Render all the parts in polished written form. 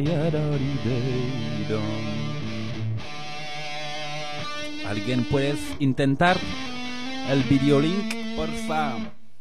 ¿Alguien puede intentar el videolink, porfa?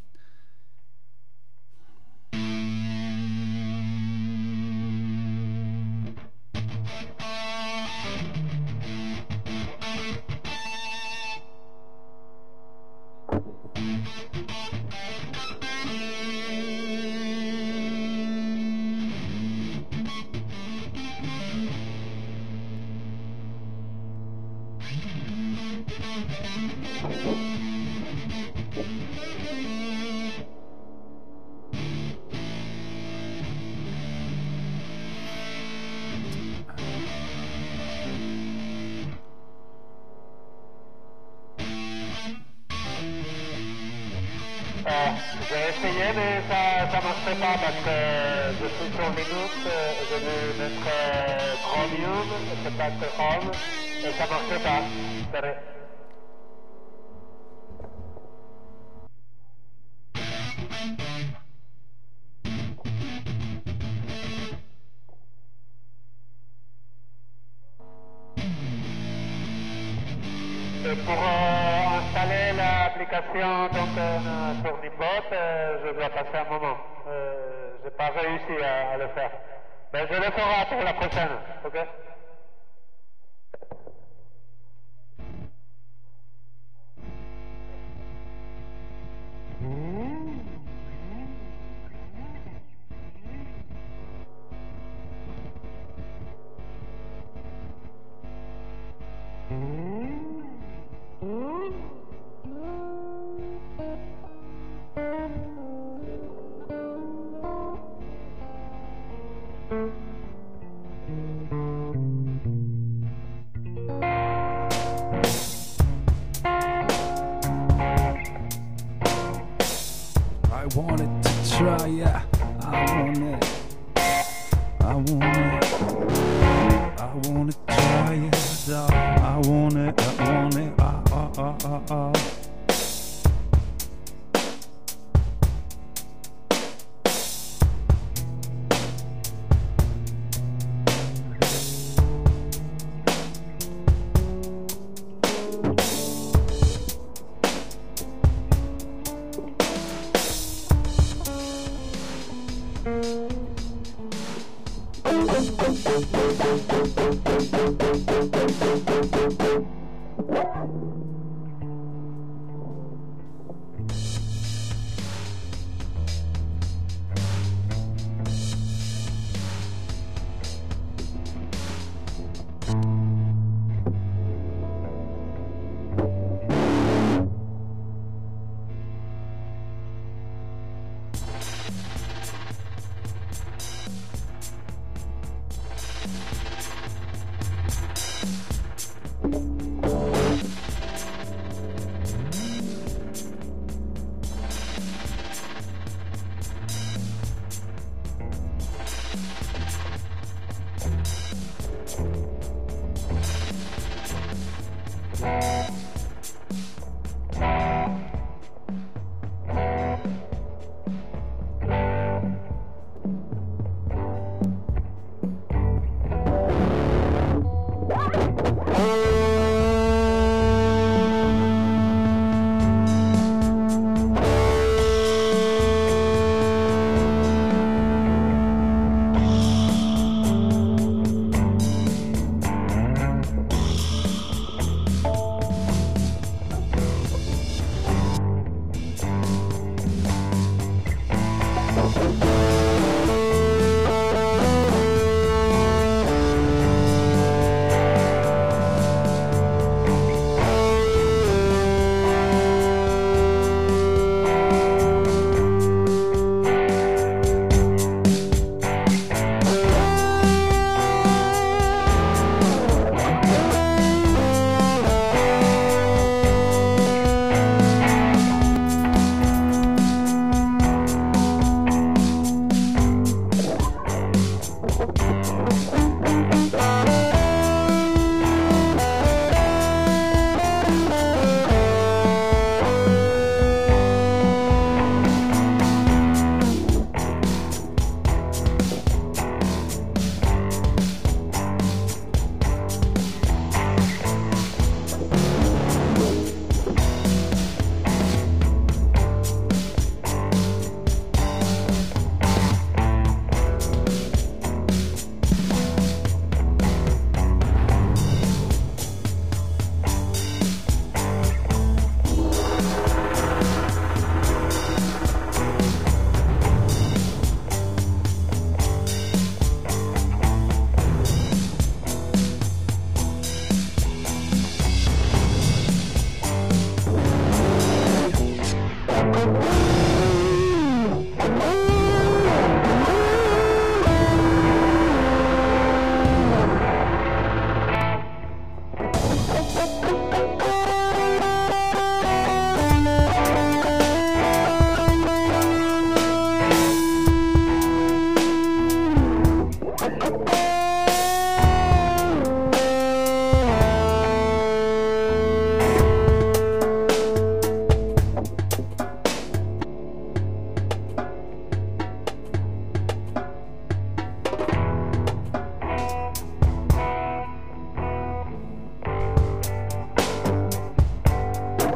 J'ai essayé, mais ça marchait pas parce que je suis sur Linux, je vais mettre Chromium, c'est pas Chrome, et ça marchait pas. Désolé. Et pour installer l'application sur Nimbot, je dois passer un moment. Je n'ai pas réussi à le faire. Mais je le ferai pour la prochaine, ok? I wanted to try, yeah. I want it. I wanna try it. I want it.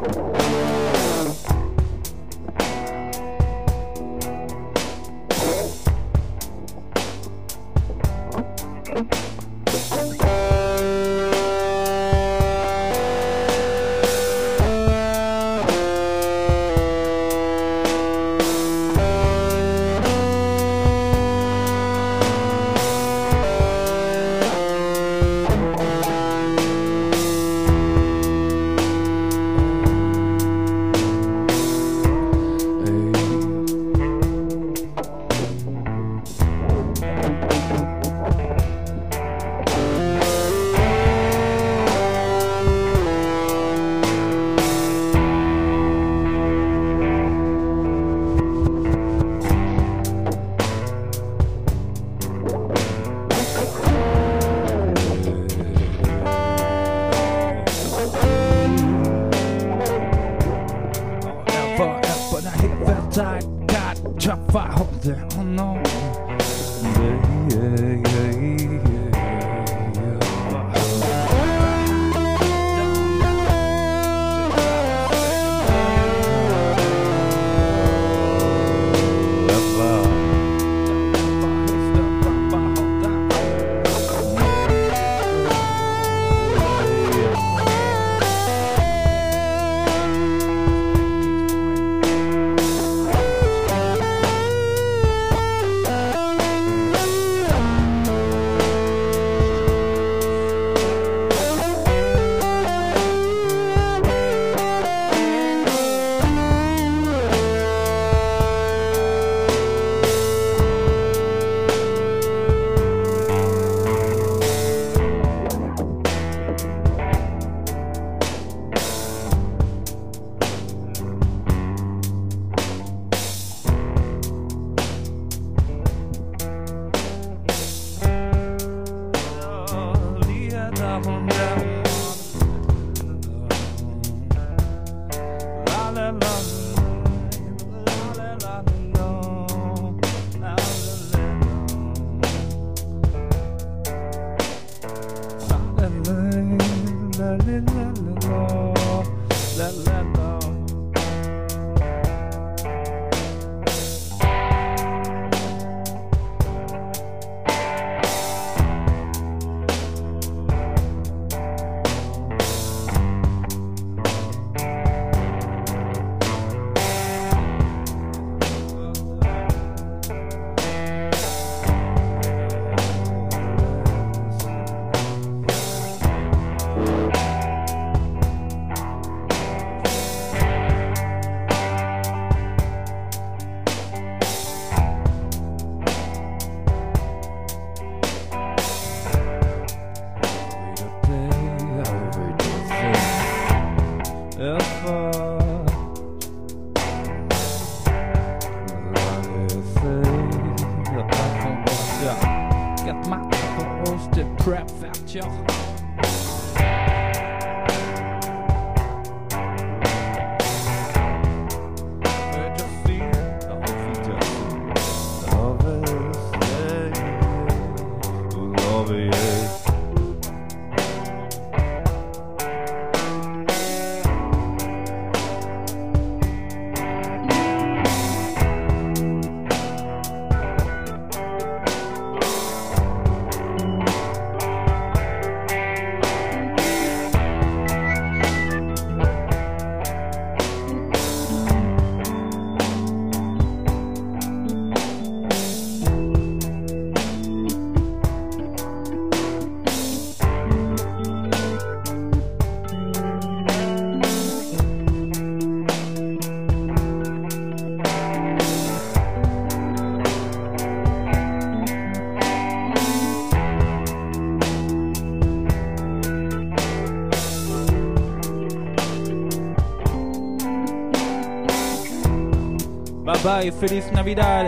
Bye bye, Feliz Navidad.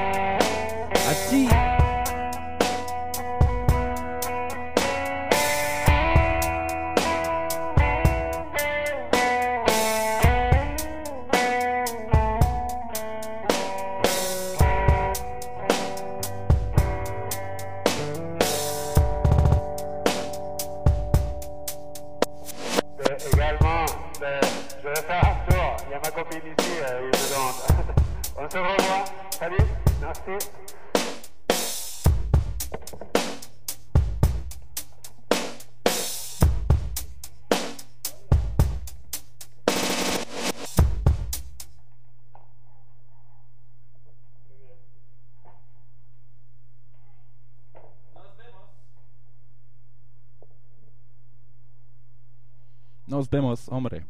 A ti. Également, je vais faire ma copine ici, il me demande. On se revoit. Salut, merci. Nos vemos, hombre.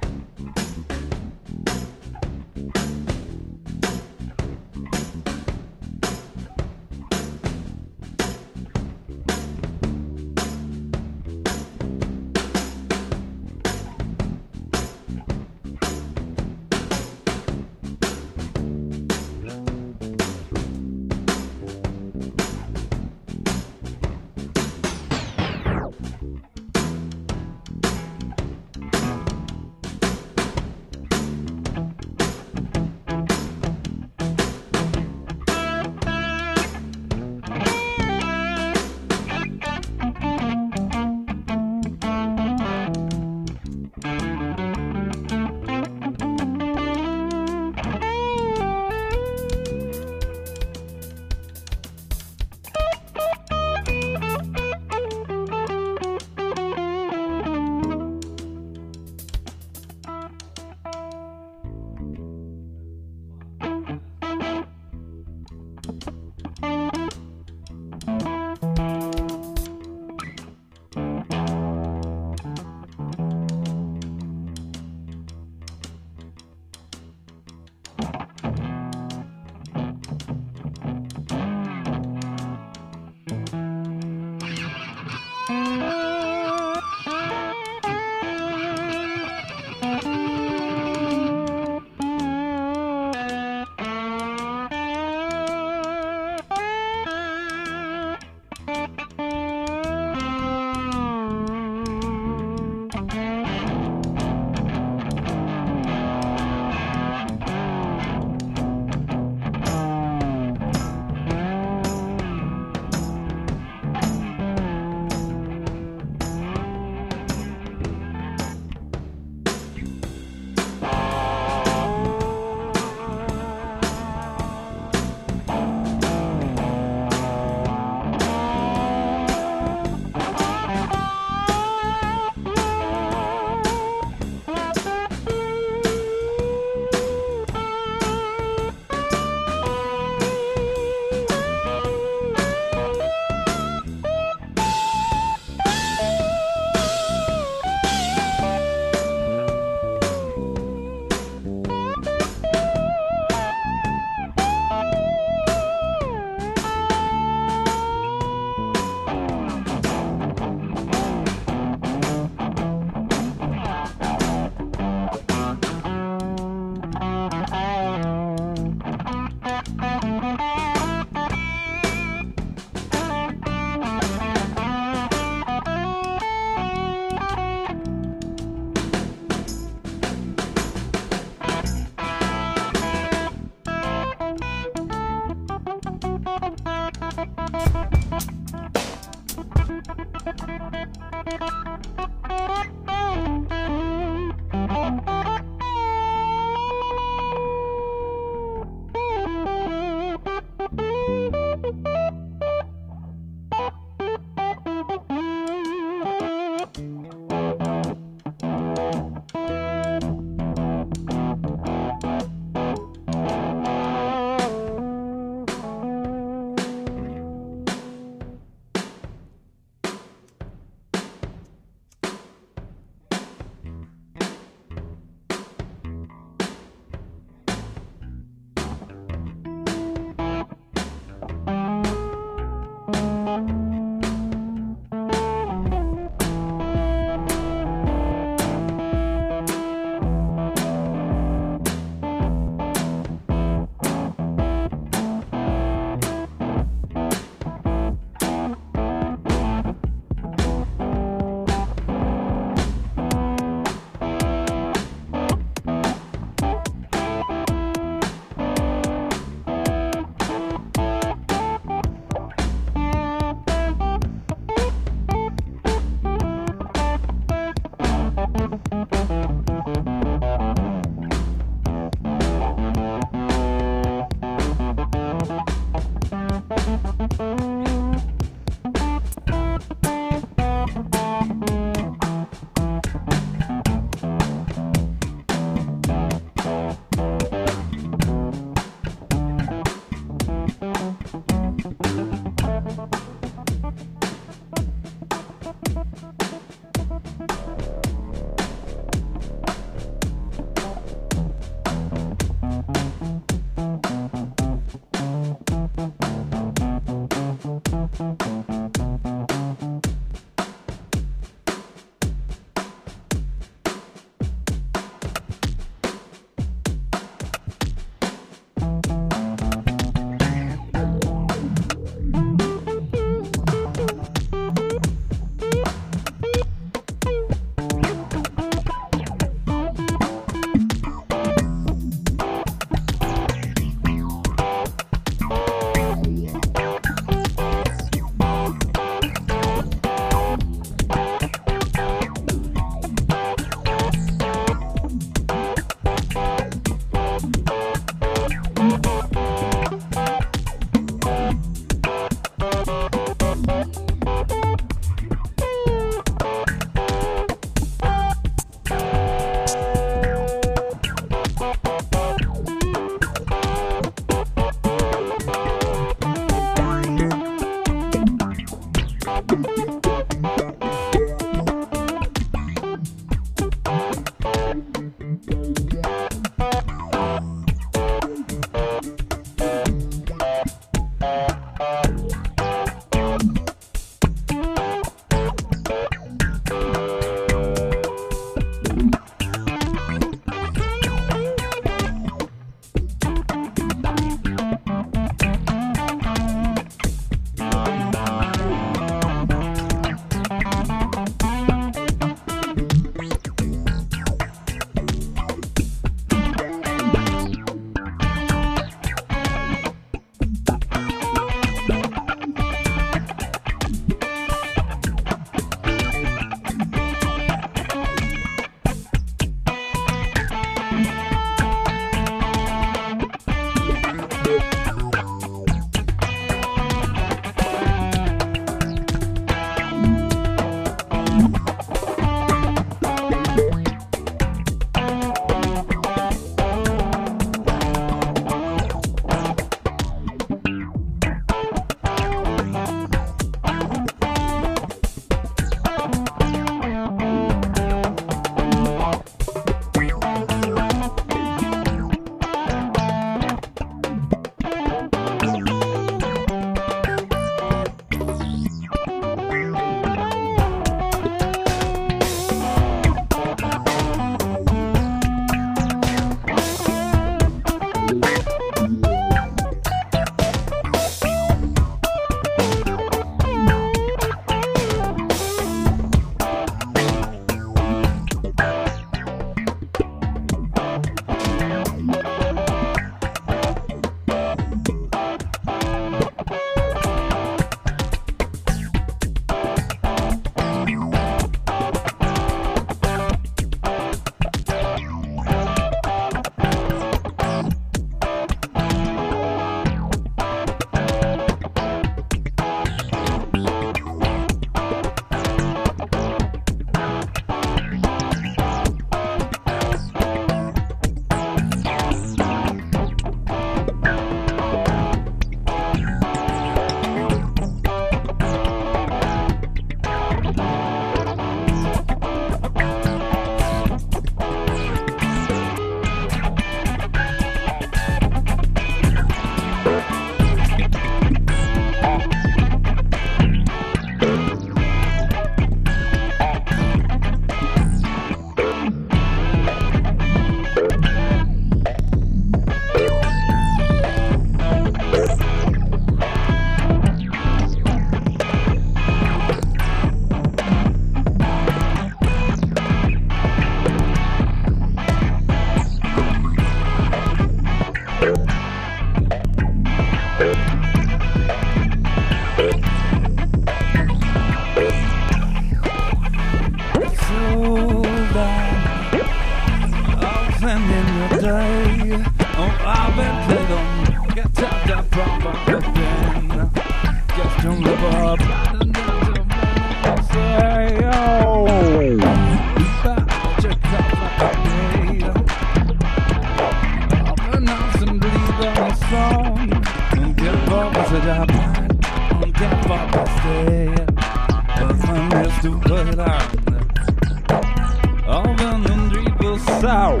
so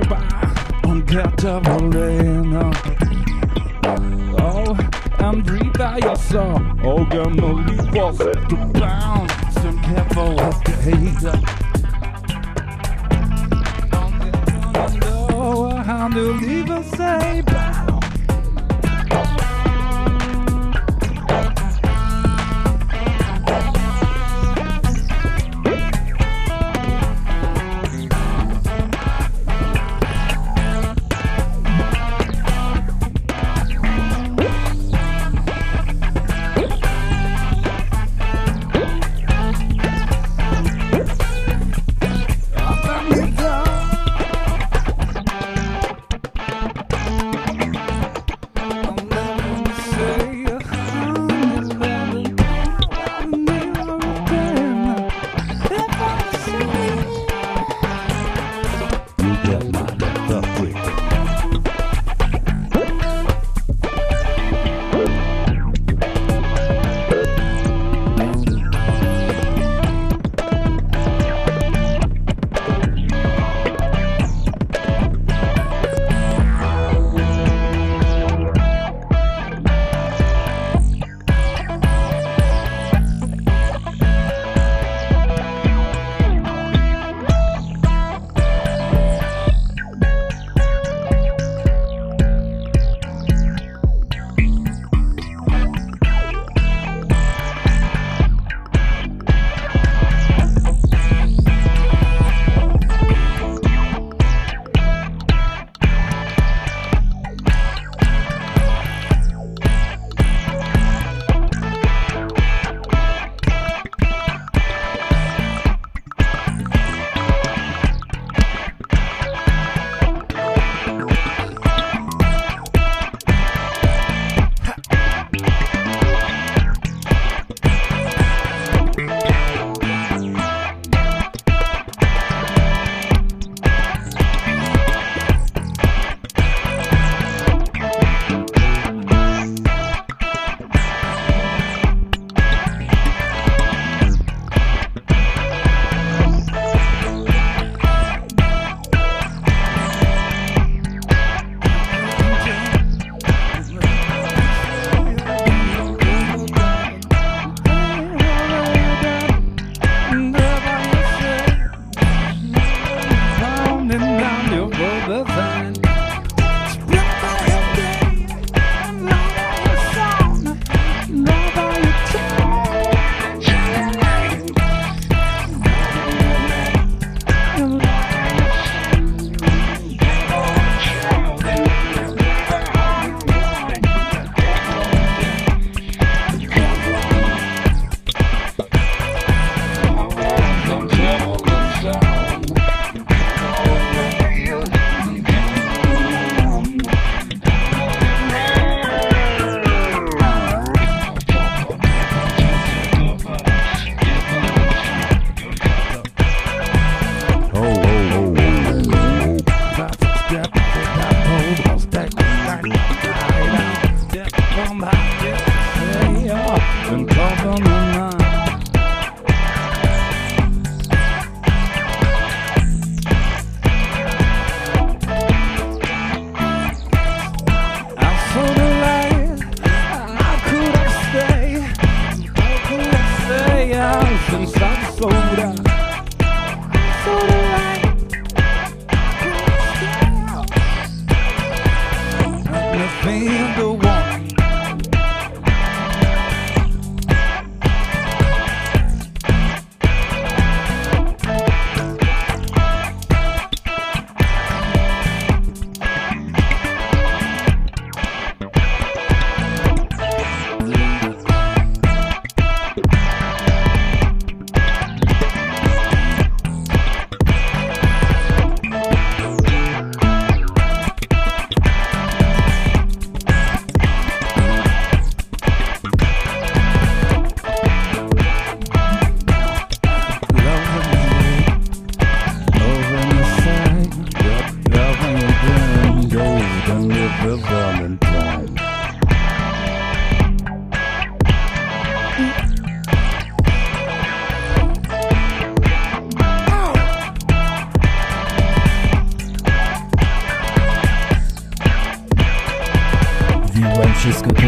ungetable. Oh, and breathe by your soul. Oh, gonna leave us at the bound. Some careful of the hater. Don't know how to leave us say bound.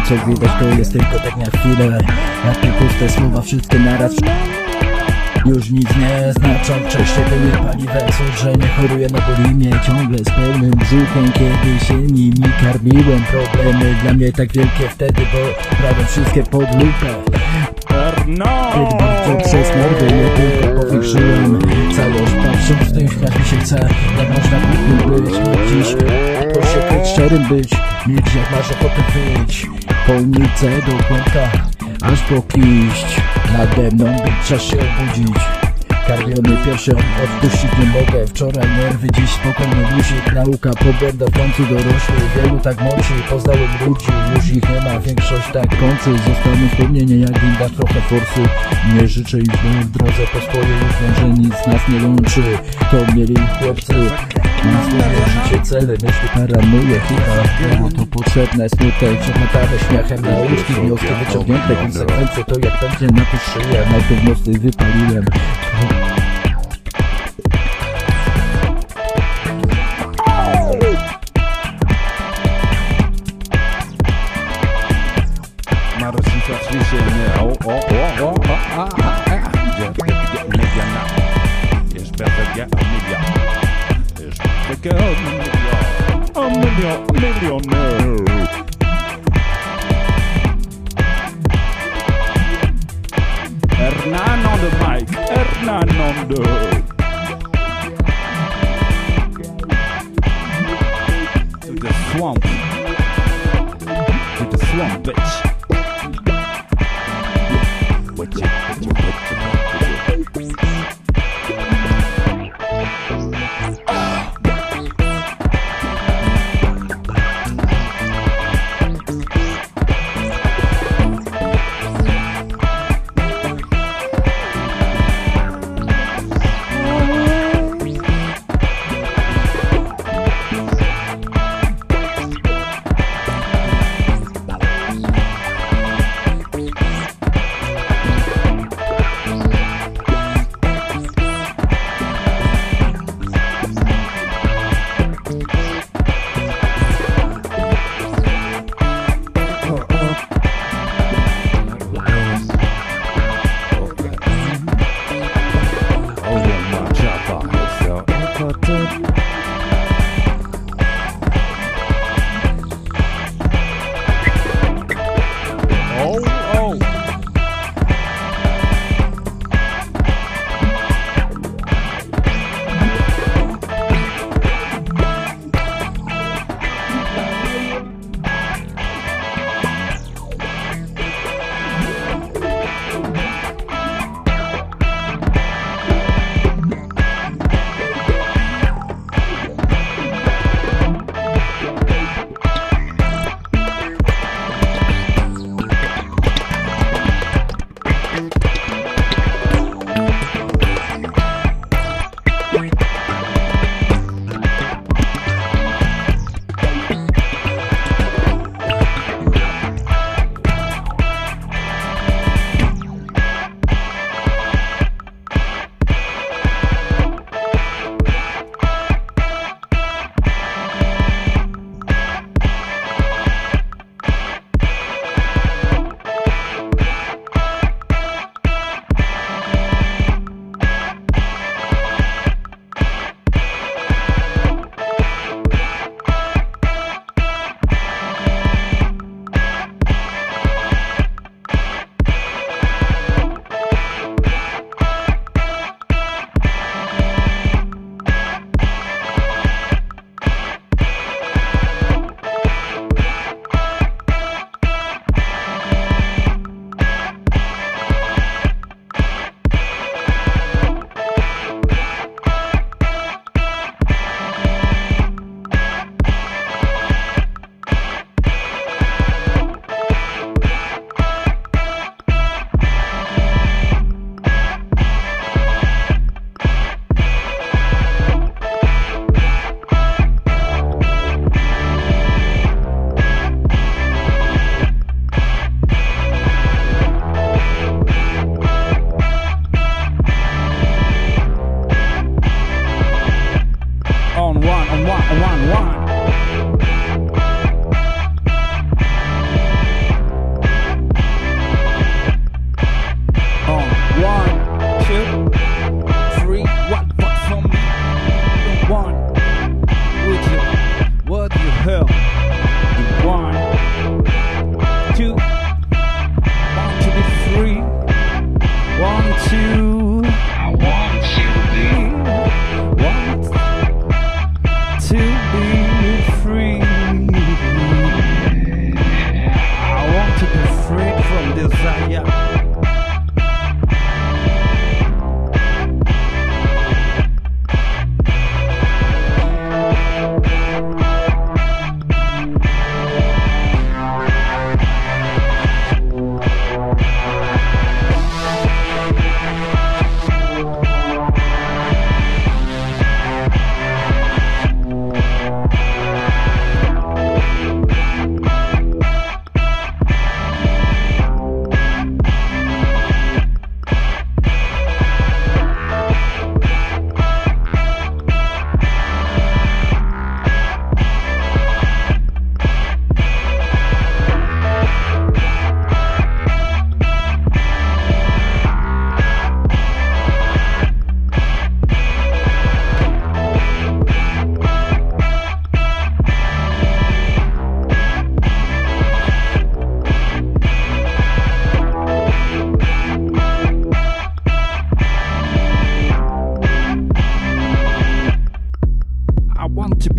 co widać to jest tylko tak na chwilę. Jak te puste słowa wszystkie naraz już nic nie znaczą. Wcześniej były paliwe cud, że nie choruję na bulimię. Ciągle z pełnym brzuchem, kiedy się nimi karmiłem. Problemy dla mnie tak wielkie wtedy, bo brałem wszystkie pod lupę. Kiedy bardzo przez nerwy nie tylko powiększyłem całość, patrząc w tym świat mi się chce. Jak można głupim być, dziś proszę być szczerym być, mieć jak masz ochotę wyjść po ulicy do kątka, aż po kiść. Nade mną być, czas się obudzić. Karmiony pierwszy odpuścić nie mogę. Wczoraj nerwy, dziś spokojny luzik. Nauka po błędach w końcu dorośli. Wielu tak mąci, poznałem ludzi. Już ich nie ma, większość tak kończy. Zostaną wspomnienia jak im dać trochę forsy. Nie życzę im w drodze po swoje. Już wiem, że nic nas nie łączy. To mieli chłopcy. Na swoje życie cele, myśli paranuje chyba. Było to potrzebne, smutek, przeмотane śmiechem. Nauczki, wnioski wyciągnięte, konsekwencje to jak będzie na to szyję. Najpierw mocny wypaliłem. Marcin oczywiście nie. Jest perfekt, a millionaire. Hernan on the mic, Hernan on the... To the swamp, bitch.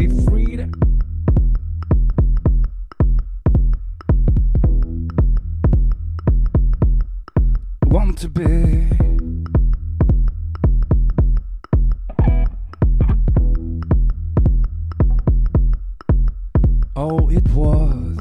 be freed. Want to be. Oh, it was.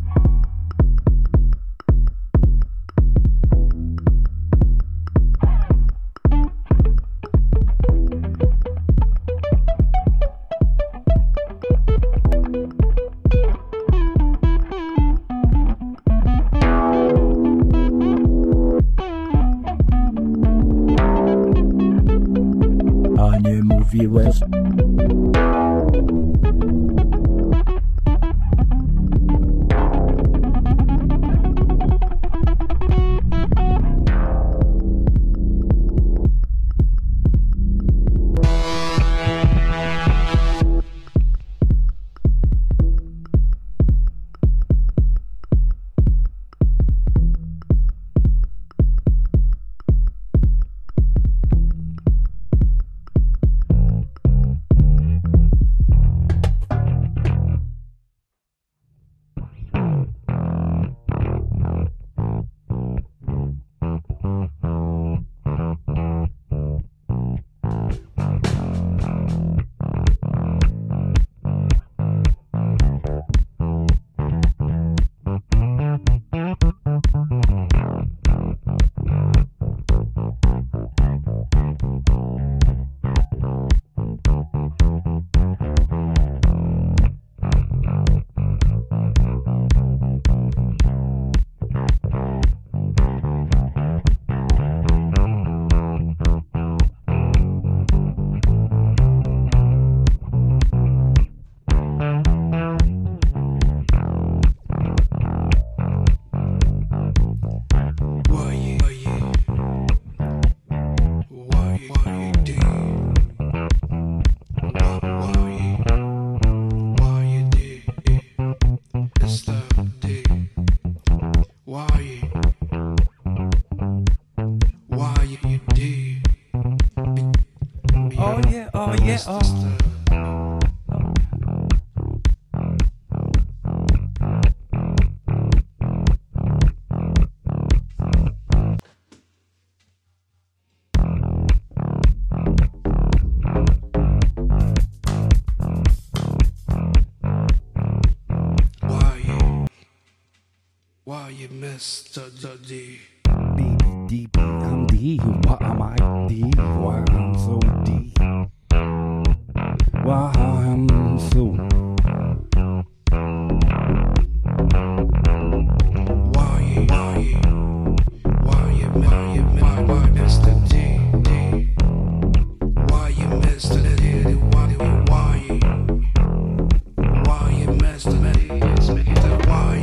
A nie mówiłeś? Oh yeah, oh yeah, oh. Why you Mr. D? D, I'm D. Why am I D? Why I'm so D? Why I'm so. Why Mr. D? Why you Mr. D? Why you Mr. D? Why?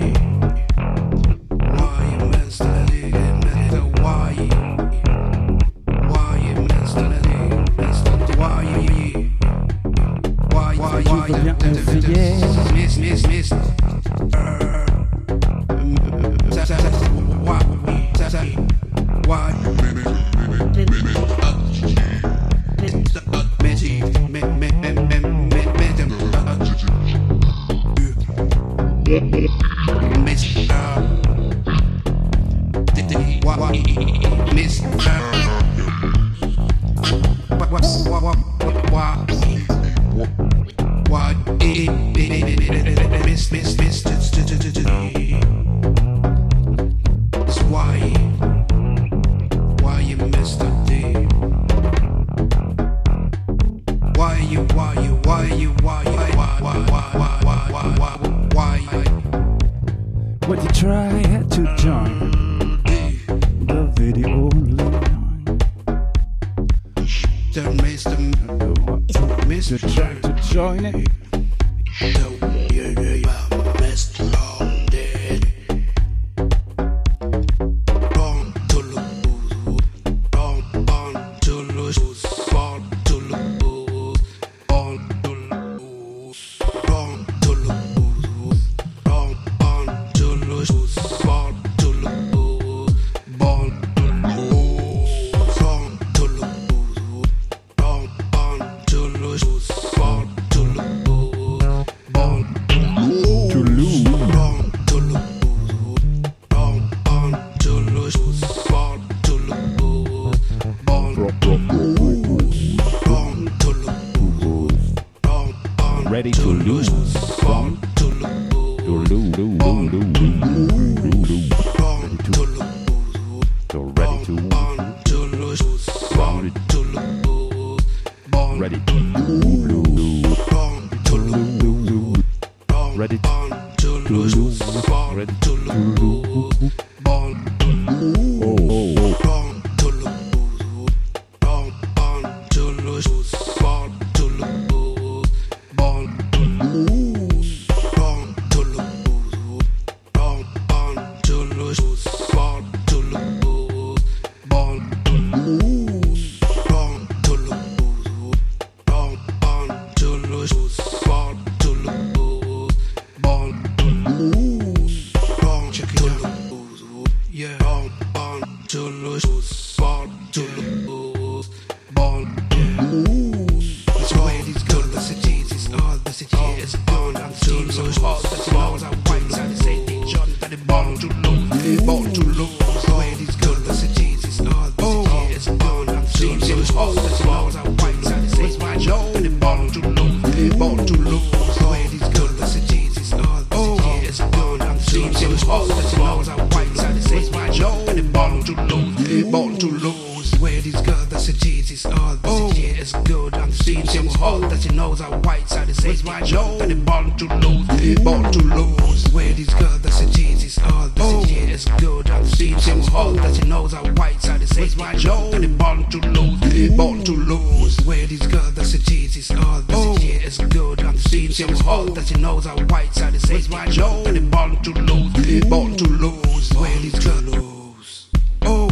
When you try to join the video line, to try to join it. ready to lose. Born to lose. Born to lose. Ready to lose. Born to lose. Born to lose. Born Ready to lose. born to lose. Ready Born to lose. Born Ready to lose. Born oh. born to lose. Born to lose. Born to lose. Born to lose. Born to lose. Born to lose. Born to lose. Born to lose. Born to lose. Born to lose. Born to lose. Born to lose. Born check it out. Yeah. Born to lose. Born to lose. Born yeah. That's why it is good. That's it is all. That's it is born to lose. All that you know is our white side. Say it, John. That it born to lose. Born to lose. The way it is good. That's it is all. That's it is born to lose. All that you know is our white side. Say it, John. That it born to lose. Born to lose. The way it is good. That's it is all. That's it is born to lose. All that you know is our white side. Say it, John. That it born to lose. Born to lose. Where it is good. That's it is all. That's it is good. I'm seeing him all that you know is our white side. It says my Joe. That it born to lose. Born to lose. Where it is good. That's it is all. That's it is good. I'm seeing him all that you know is our white side. It says my Joe. That it born to lose. Born to lose. Where it is good. That's it is all. That's it is good. I'm seeing him all that you know is our white side. It says my Joe. That it born to lose. Born to lose. Where it is good. Oh.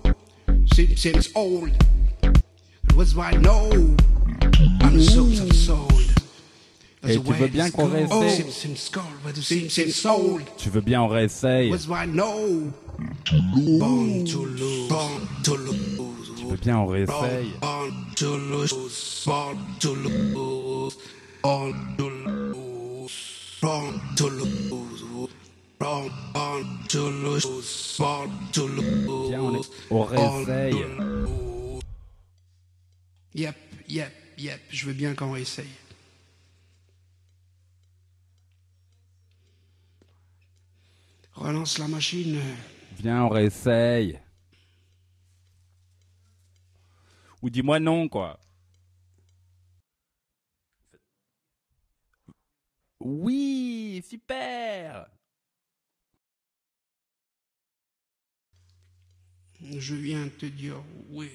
Seems old. It was why no. I'm so sold. Et tu veux bien qu'on réessaye? Seems old. Tu veux bien on réessaye? Was why no. Born to lose. Born to lose. Tu veux bien on réessaye? Born to lose. Born to lose. Born to lose. Born to lose. Born to lose. Born to lose. Viens on réessaye. Yep. Je veux bien qu'on réessaye. Relance la machine. Viens on réessaye. Ou dis-moi non quoi. Oui, super. Je viens te dire oui.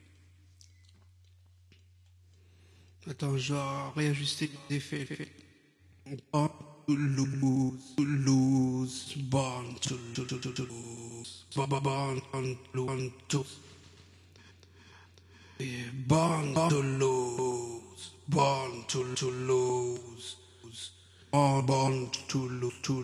Attends, je dois réajuster les effets. Born to lose, born to lose, born to lose, born to lose, born to lose.